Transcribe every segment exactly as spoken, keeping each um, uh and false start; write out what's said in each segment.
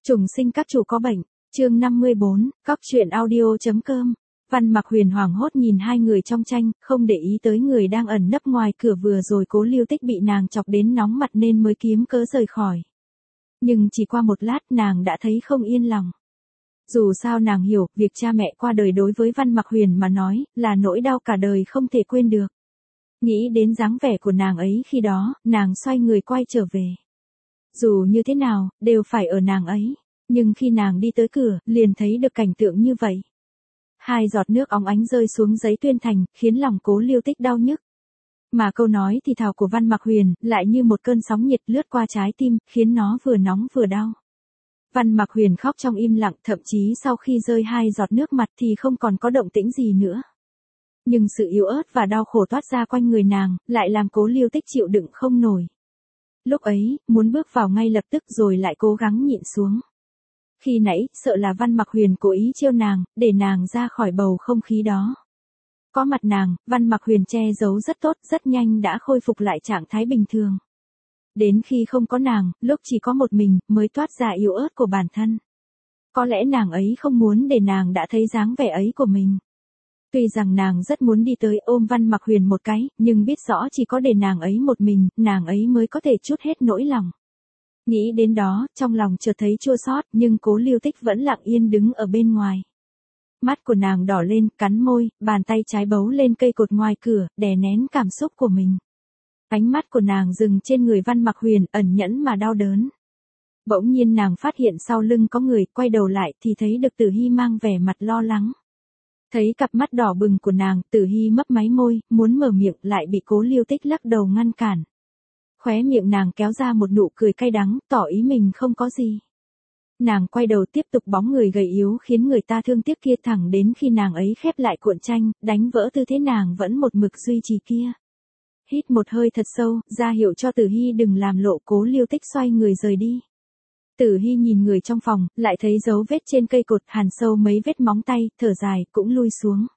Trùng sinh các chủ có bệnh, chương năm mươi bốn, cóc truyện audio.com. Văn Mặc Huyền hoảng hốt nhìn hai người trong tranh, không để ý tới người đang ẩn nấp ngoài cửa vừa rồi Cố Lưu Tích bị nàng chọc đến nóng mặt nên mới kiếm cớ rời khỏi. Nhưng chỉ qua một lát nàng đã thấy không yên lòng. Dù sao nàng hiểu, việc cha mẹ qua đời đối với Văn Mặc Huyền mà nói, là nỗi đau cả đời không thể quên được. Nghĩ đến dáng vẻ của nàng ấy khi đó, nàng xoay người quay trở về. Dù như thế nào, đều phải ở nàng ấy. Nhưng khi nàng đi tới cửa, liền thấy được cảnh tượng như vậy. Hai giọt nước óng ánh rơi xuống giấy tuyên thành, khiến lòng Cố Lưu Tích đau nhức. Mà câu nói thì thào của Văn Mặc Huyền, lại như một cơn sóng nhiệt lướt qua trái tim, khiến nó vừa nóng vừa đau. Văn Mặc Huyền khóc trong im lặng, thậm chí sau khi rơi hai giọt nước mặt thì không còn có động tĩnh gì nữa. Nhưng sự yếu ớt và đau khổ toát ra quanh người nàng, lại làm Cố Lưu Tích chịu đựng không nổi. Lúc ấy, muốn bước vào ngay lập tức rồi lại cố gắng nhịn xuống. Khi nãy, sợ là Văn Mặc Huyền cố ý trêu nàng, để nàng ra khỏi bầu không khí đó. Có mặt nàng, Văn Mặc Huyền che giấu rất tốt, rất nhanh đã khôi phục lại trạng thái bình thường. Đến khi không có nàng, lúc chỉ có một mình, mới toát ra yếu ớt của bản thân. Có lẽ nàng ấy không muốn để nàng đã thấy dáng vẻ ấy của mình. Tuy rằng nàng rất muốn đi tới ôm Văn Mặc Huyền một cái, nhưng biết rõ chỉ có để nàng ấy một mình, nàng ấy mới có thể trút hết nỗi lòng. Nghĩ đến đó, trong lòng chợt thấy chua xót, nhưng Cố Lưu Tích vẫn lặng yên đứng ở bên ngoài. Mắt của nàng đỏ lên, cắn môi, bàn tay trái bấu lên cây cột ngoài cửa, đè nén cảm xúc của mình. Ánh mắt của nàng dừng trên người Văn Mặc Huyền, ẩn nhẫn mà đau đớn. Bỗng nhiên nàng phát hiện sau lưng có người, quay đầu lại thì thấy được Tử Hy mang vẻ mặt lo lắng. Thấy cặp mắt đỏ bừng của nàng, Tử Hy mấp máy môi, muốn mở miệng lại bị Cố Lưu Tích lắc đầu ngăn cản. Khóe miệng nàng kéo ra một nụ cười cay đắng, tỏ ý mình không có gì. Nàng quay đầu tiếp tục bóng người gầy yếu khiến người ta thương tiếc kia thẳng đến khi nàng ấy khép lại cuộn tranh, đánh vỡ tư thế nàng vẫn một mực duy trì kia. Hít một hơi thật sâu, ra hiệu cho Tử Hy đừng làm lộ. Cố Lưu Tích xoay người rời đi. Tử Hy nhìn người trong phòng, lại thấy dấu vết trên cây cột, hằn sâu mấy vết móng tay, thở dài, cũng lui xuống.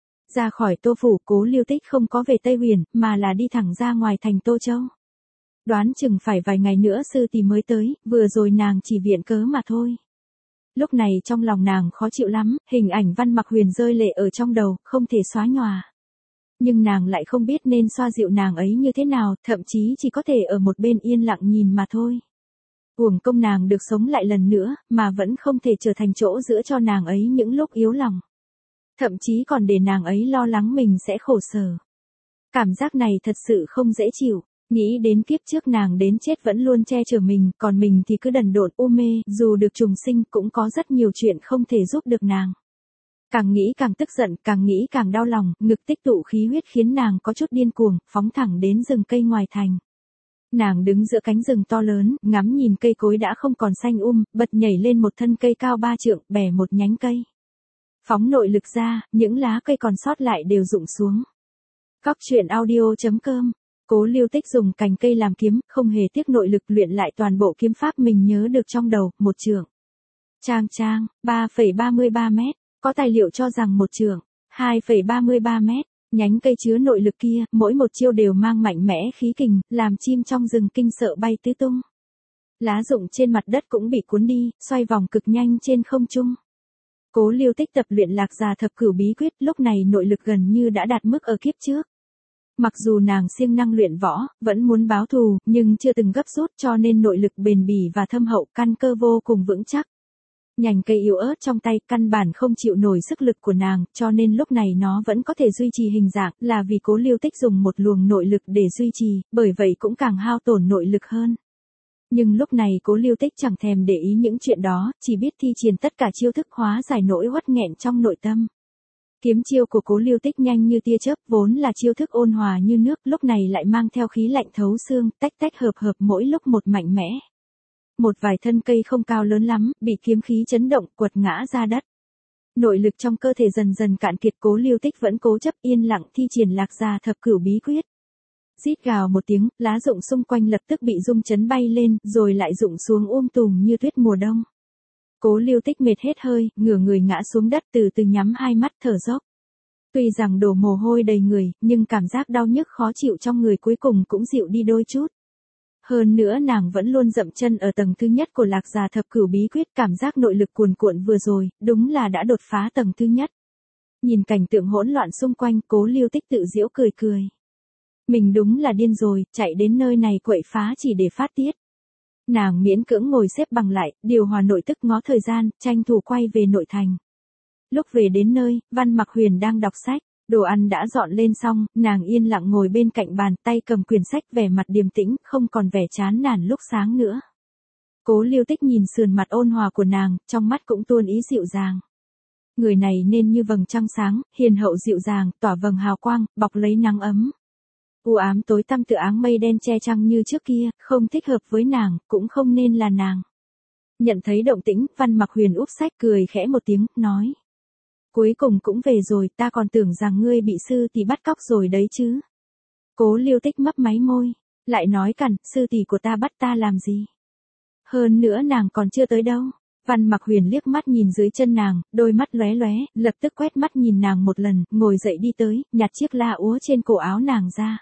Ra khỏi Tô Phủ, Cố Lưu Tích không có về Tây Huyền, mà là đi thẳng ra ngoài thành Tô Châu. Đoán chừng phải vài ngày nữa sư tỷ mới tới, vừa rồi nàng chỉ viện cớ mà thôi. Lúc này trong lòng nàng khó chịu lắm, hình ảnh Văn Mặc Huyền rơi lệ ở trong đầu, không thể xóa nhòa. Nhưng nàng lại không biết nên xoa dịu nàng ấy như thế nào, thậm chí chỉ có thể ở một bên yên lặng nhìn mà thôi. Uổng công nàng được sống lại lần nữa, mà vẫn không thể trở thành chỗ dựa cho nàng ấy những lúc yếu lòng. Thậm chí còn để nàng ấy lo lắng mình sẽ khổ sở. Cảm giác này thật sự không dễ chịu. Nghĩ đến kiếp trước nàng đến chết vẫn luôn che chở mình, còn mình thì cứ đần độn u mê, dù được trùng sinh cũng có rất nhiều chuyện không thể giúp được nàng. Càng nghĩ càng tức giận, càng nghĩ càng đau lòng, ngực tích tụ khí huyết khiến nàng có chút điên cuồng, phóng thẳng đến rừng cây ngoài thành. Nàng đứng giữa cánh rừng to lớn, ngắm nhìn cây cối đã không còn xanh um, bật nhảy lên một thân cây cao ba trượng, bẻ một nhánh cây. Phóng nội lực ra, những lá cây còn sót lại đều rụng xuống. Cóc truyện audio.com. Cố Lưu Tích dùng cành cây làm kiếm, không hề tiếc nội lực luyện lại toàn bộ kiếm pháp mình nhớ được trong đầu, một trượng. Trang trang, ba phẩy ba mươi ba mét, có tài liệu cho rằng một trượng, hai phẩy ba mươi ba mét, nhánh cây chứa nội lực kia, mỗi một chiêu đều mang mạnh mẽ khí kình, làm chim trong rừng kinh sợ bay tứ tung. Lá rụng trên mặt đất cũng bị cuốn đi, xoay vòng cực nhanh trên không trung. Cố Lưu Tích tập luyện Lạc Già Thập Cửu bí quyết, lúc này nội lực gần như đã đạt mức ở kiếp trước. Mặc dù nàng siêng năng luyện võ, vẫn muốn báo thù, nhưng chưa từng gấp rút cho nên nội lực bền bỉ và thâm hậu, căn cơ vô cùng vững chắc. Nhành cây yếu ớt trong tay căn bản không chịu nổi sức lực của nàng, cho nên lúc này nó vẫn có thể duy trì hình dạng, là vì Cố Lưu Tích dùng một luồng nội lực để duy trì, bởi vậy cũng càng hao tổn nội lực hơn. Nhưng lúc này Cố Lưu Tích chẳng thèm để ý những chuyện đó, chỉ biết thi triển tất cả chiêu thức hóa giải nỗi uất nghẹn trong nội tâm. Kiếm chiêu của Cố Lưu Tích nhanh như tia chớp, vốn là chiêu thức ôn hòa như nước, lúc này lại mang theo khí lạnh thấu xương, tách tách hợp hợp mỗi lúc một mạnh mẽ. Một vài thân cây không cao lớn lắm, bị kiếm khí chấn động, quật ngã ra đất. Nội lực trong cơ thể dần dần cạn kiệt, Cố Lưu Tích vẫn cố chấp yên lặng thi triển Lạc Già Thập Cửu bí quyết. Rít gào một tiếng, lá rụng xung quanh lập tức bị rung chấn bay lên, rồi lại rụng xuống um tùm như tuyết mùa đông. Cố Lưu Tích mệt hết hơi, ngửa người ngã xuống đất, từ từ nhắm hai mắt thở dốc. Tuy rằng đổ mồ hôi đầy người, nhưng cảm giác đau nhức khó chịu trong người cuối cùng cũng dịu đi đôi chút. Hơn nữa nàng vẫn luôn dậm chân ở tầng thứ nhất của Lạc Già Thập Cửu Bí Quyết, cảm giác nội lực cuồn cuộn vừa rồi, đúng là đã đột phá tầng thứ nhất. Nhìn cảnh tượng hỗn loạn xung quanh, Cố Lưu Tích tự giễu cười cười. Mình đúng là điên rồi, chạy đến nơi này quậy phá chỉ để phát tiết. Nàng miễn cưỡng ngồi xếp bằng lại, điều hòa nội tức ngó thời gian, tranh thủ quay về nội thành. Lúc về đến nơi, Văn Mặc Huyền đang đọc sách, đồ ăn đã dọn lên xong, nàng yên lặng ngồi bên cạnh bàn, tay cầm quyển sách, vẻ mặt điềm tĩnh, không còn vẻ chán nản lúc sáng nữa. Cố Lưu Tích nhìn sườn mặt ôn hòa của nàng, trong mắt cũng tuôn ý dịu dàng. Người này nên như vầng trăng sáng, hiền hậu dịu dàng, tỏa vầng hào quang, bọc lấy nắng ấm. U ám tối tăm tựa áng mây đen che trăng như trước kia, không thích hợp với nàng, cũng không nên là nàng. Nhận thấy động tĩnh, Văn Mặc Huyền úp sách cười khẽ một tiếng, nói. Cuối cùng cũng về rồi, ta còn tưởng rằng ngươi bị sư tỷ bắt cóc rồi đấy chứ. Cố Lưu Tích mấp máy môi, lại nói cằn, sư tỷ của ta bắt ta làm gì? Hơn nữa nàng còn chưa tới đâu. Văn Mặc Huyền liếc mắt nhìn dưới chân nàng, đôi mắt lóe lóe, lập tức quét mắt nhìn nàng một lần, ngồi dậy đi tới, nhặt chiếc la úa trên cổ áo nàng ra.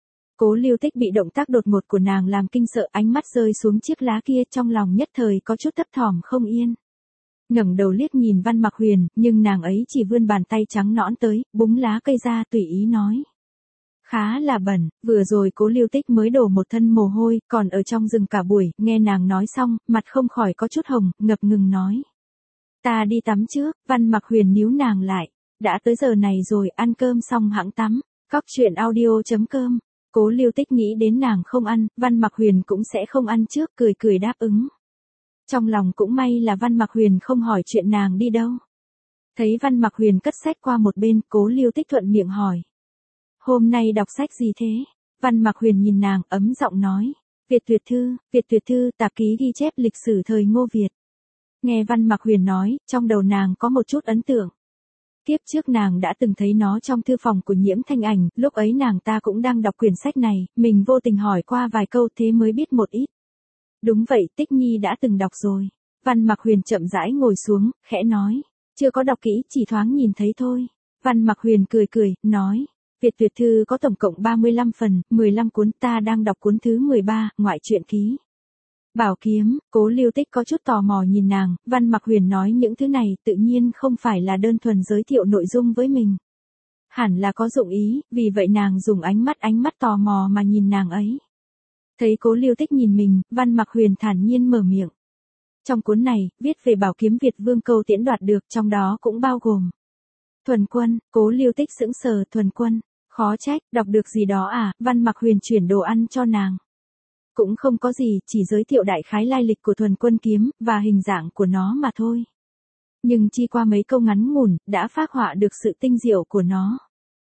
Cố Lưu Tích bị động tác đột ngột của nàng làm kinh sợ, ánh mắt rơi xuống chiếc lá kia, trong lòng nhất thời có chút thấp thỏm không yên. Ngẩng đầu liếc nhìn Văn Mặc Huyền, nhưng nàng ấy chỉ vươn bàn tay trắng nõn tới, búng lá cây ra tùy ý nói. Khá là bẩn, vừa rồi Cố Lưu Tích mới đổ một thân mồ hôi, còn ở trong rừng cả buổi, nghe nàng nói xong, mặt không khỏi có chút hồng, ngập ngừng nói. Ta đi tắm trước. Văn Mặc Huyền níu nàng lại. Đã tới giờ này rồi, ăn cơm xong hẵng tắm. Cóc truyện audio chấm com. Cố Lưu Tích nghĩ đến nàng không ăn, Văn Mặc Huyền cũng sẽ không ăn trước, cười cười đáp ứng. Trong lòng cũng may là Văn Mặc Huyền không hỏi chuyện nàng đi đâu. Thấy Văn Mặc Huyền cất sách qua một bên, Cố Lưu Tích thuận miệng hỏi. Hôm nay đọc sách gì thế? Văn Mặc Huyền nhìn nàng, ấm giọng nói. Việt Tuyệt Thư, Việt Tuyệt Thư, tạp ký ghi chép lịch sử thời Ngô Việt. Nghe Văn Mặc Huyền nói, trong đầu nàng có một chút ấn tượng. Kiếp trước nàng đã từng thấy nó trong thư phòng của Nhiễm Thanh Ảnh, lúc ấy nàng ta cũng đang đọc quyển sách này, mình vô tình hỏi qua vài câu thế mới biết một ít. Đúng vậy, Tích Nhi đã từng đọc rồi. Văn Mặc Huyền chậm rãi ngồi xuống, khẽ nói. Chưa có đọc kỹ, chỉ thoáng nhìn thấy thôi. Văn Mặc Huyền cười cười, nói. Việt Tuyệt Thư có tổng cộng ba mươi lăm phần, mười lăm cuốn, ta đang đọc cuốn thứ mười ba, ngoại truyện ký. Bảo kiếm. Cố Lưu Tích có chút tò mò nhìn nàng, Văn Mặc Huyền nói những thứ này tự nhiên không phải là đơn thuần giới thiệu nội dung với mình. Hẳn là có dụng ý, vì vậy nàng dùng ánh mắt ánh mắt tò mò mà nhìn nàng ấy. Thấy Cố Lưu Tích nhìn mình, Văn Mặc Huyền thản nhiên mở miệng. Trong cuốn này, viết về bảo kiếm Việt Vương Câu Tiễn đoạt được, trong đó cũng bao gồm. Thuần Quân. Cố Lưu Tích sững sờ. Thuần Quân. Khó trách, đọc được gì đó à? Văn Mặc Huyền chuyển đồ ăn cho nàng. Cũng không có gì, chỉ giới thiệu đại khái lai lịch của Thuần Quân kiếm, và hình dạng của nó mà thôi. Nhưng chi qua mấy câu ngắn ngủn, đã phác họa được sự tinh diệu của nó.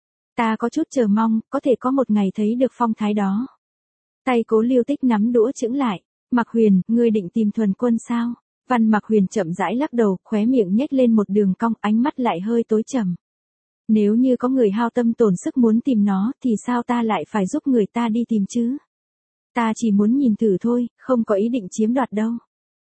Ta có chút chờ mong, có thể có một ngày thấy được phong thái đó. Tay Cố Lưu Tích nắm đũa chững lại. Mặc Huyền, ngươi định tìm Thuần Quân sao? Văn Mặc Huyền chậm rãi lắc đầu, khóe miệng nhếch lên một đường cong, ánh mắt lại hơi tối trầm. Nếu như có người hao tâm tổn sức muốn tìm nó, thì sao ta lại phải giúp người ta đi tìm chứ? Ta chỉ muốn nhìn thử thôi, không có ý định chiếm đoạt đâu.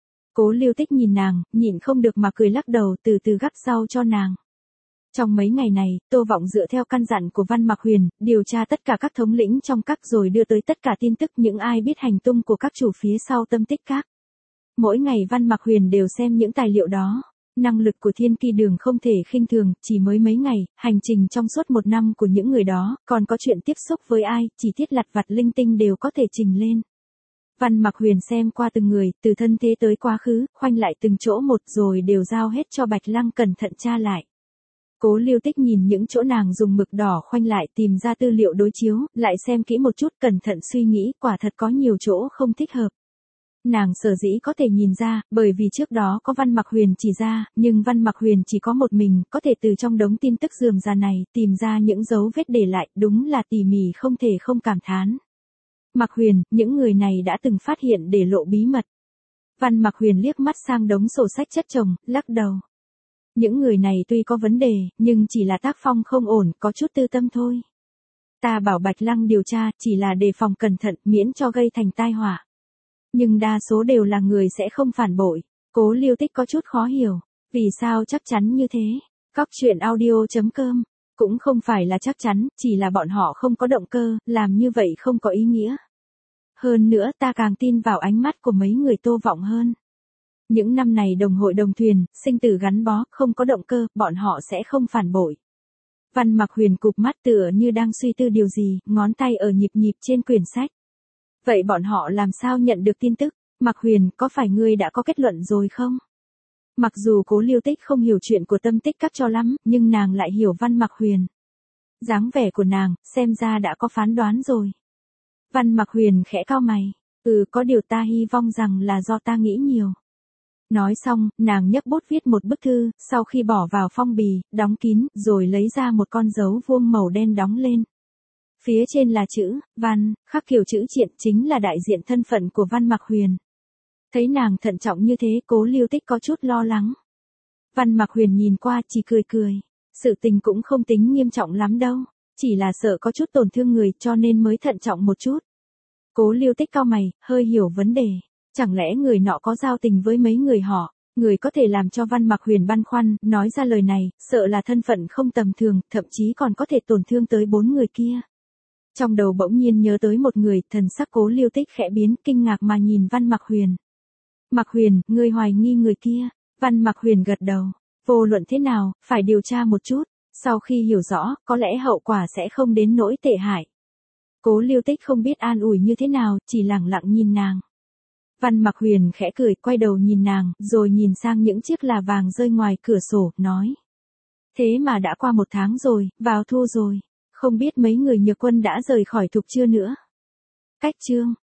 Cố Lưu Tích nhìn nàng, nhịn không được mà cười lắc đầu, từ từ gắp rau cho nàng. Trong mấy ngày này, Tô Vọng dựa theo căn dặn của Văn Mặc Huyền, điều tra tất cả các thống lĩnh trong các rồi đưa tới tất cả tin tức những ai biết hành tung của các chủ phía sau Tâm Tích Các. Mỗi ngày Văn Mặc Huyền đều xem những tài liệu đó. Năng lực của Thiên Ki Đường không thể khinh thường, chỉ mới mấy ngày, hành trình trong suốt một năm của những người đó, còn có chuyện tiếp xúc với ai, chỉ thiết lặt vặt linh tinh đều có thể trình lên. Văn Mặc Huyền xem qua từng người, từ thân thế tới quá khứ, khoanh lại từng chỗ một rồi đều giao hết cho Bạch Lăng cẩn thận tra lại. Cố Lưu Tích nhìn những chỗ nàng dùng mực đỏ khoanh lại tìm ra tư liệu đối chiếu, lại xem kỹ một chút cẩn thận suy nghĩ, quả thật có nhiều chỗ không thích hợp. Nàng sở dĩ có thể nhìn ra, bởi vì trước đó có Văn Mặc Huyền chỉ ra, nhưng Văn Mặc Huyền chỉ có một mình, có thể từ trong đống tin tức rườm rà này, tìm ra những dấu vết để lại, đúng là tỉ mỉ không thể không cảm thán. Mặc Huyền, những người này đã từng phát hiện để lộ bí mật. Văn Mặc Huyền liếc mắt sang đống sổ sách chất chồng, lắc đầu. Những người này tuy có vấn đề, nhưng chỉ là tác phong không ổn, có chút tư tâm thôi. Ta bảo Bạch Lăng điều tra, chỉ là đề phòng cẩn thận, miễn cho gây thành tai họa. Nhưng đa số đều là người sẽ không phản bội. Cố Lưu Tích có chút khó hiểu. Vì sao chắc chắn như thế? Cóc truyện audio chấm com. Cũng không phải là chắc chắn, chỉ là bọn họ không có động cơ, làm như vậy không có ý nghĩa. Hơn nữa ta càng tin vào ánh mắt của mấy người Tô Vọng hơn. Những năm này đồng hội đồng thuyền, sinh tử gắn bó, không có động cơ, bọn họ sẽ không phản bội. Văn Mặc Huyền cụp mắt tựa như đang suy tư điều gì, ngón tay ở nhịp nhịp trên quyển sách. Vậy bọn họ làm sao nhận được tin tức? Mặc Huyền, có phải ngươi đã có kết luận rồi không? Mặc dù Cố Liêu Tích không hiểu chuyện của Tâm Tích Các cho lắm, nhưng nàng lại hiểu Văn Mặc Huyền. Dáng vẻ của nàng, xem ra đã có phán đoán rồi. Văn Mặc Huyền khẽ cau mày. Ừ, có điều ta hy vọng rằng là do ta nghĩ nhiều. Nói xong, nàng nhấc bút viết một bức thư, sau khi bỏ vào phong bì, đóng kín, rồi lấy ra một con dấu vuông màu đen đóng lên. Phía trên là chữ, Văn, khắc kiểu chữ triện chính là đại diện thân phận của Văn Mặc Huyền. Thấy nàng thận trọng như thế, Cố Liêu Tích có chút lo lắng. Văn Mặc Huyền nhìn qua chỉ cười cười. Sự tình cũng không tính nghiêm trọng lắm đâu, chỉ là sợ có chút tổn thương người cho nên mới thận trọng một chút. Cố Liêu Tích cau mày, hơi hiểu vấn đề. Chẳng lẽ người nọ có giao tình với mấy người họ, người có thể làm cho Văn Mặc Huyền băn khoăn, nói ra lời này, sợ là thân phận không tầm thường, thậm chí còn có thể tổn thương tới bốn người kia. Trong đầu bỗng nhiên nhớ tới một người, thần sắc Cố Liêu Tích khẽ biến, kinh ngạc mà nhìn Văn Mặc Huyền. Mặc Huyền, ngươi hoài nghi người kia. Văn Mặc Huyền gật đầu. Vô luận thế nào, phải điều tra một chút. Sau khi hiểu rõ, có lẽ hậu quả sẽ không đến nỗi tệ hại. Cố Liêu Tích không biết an ủi như thế nào, chỉ lặng lặng nhìn nàng. Văn Mặc Huyền khẽ cười, quay đầu nhìn nàng, rồi nhìn sang những chiếc là vàng rơi ngoài cửa sổ, nói. Thế mà đã qua một tháng rồi, vào thu rồi. Không biết mấy người Nhược Quân đã rời khỏi Thục chưa nữa. Cách chương.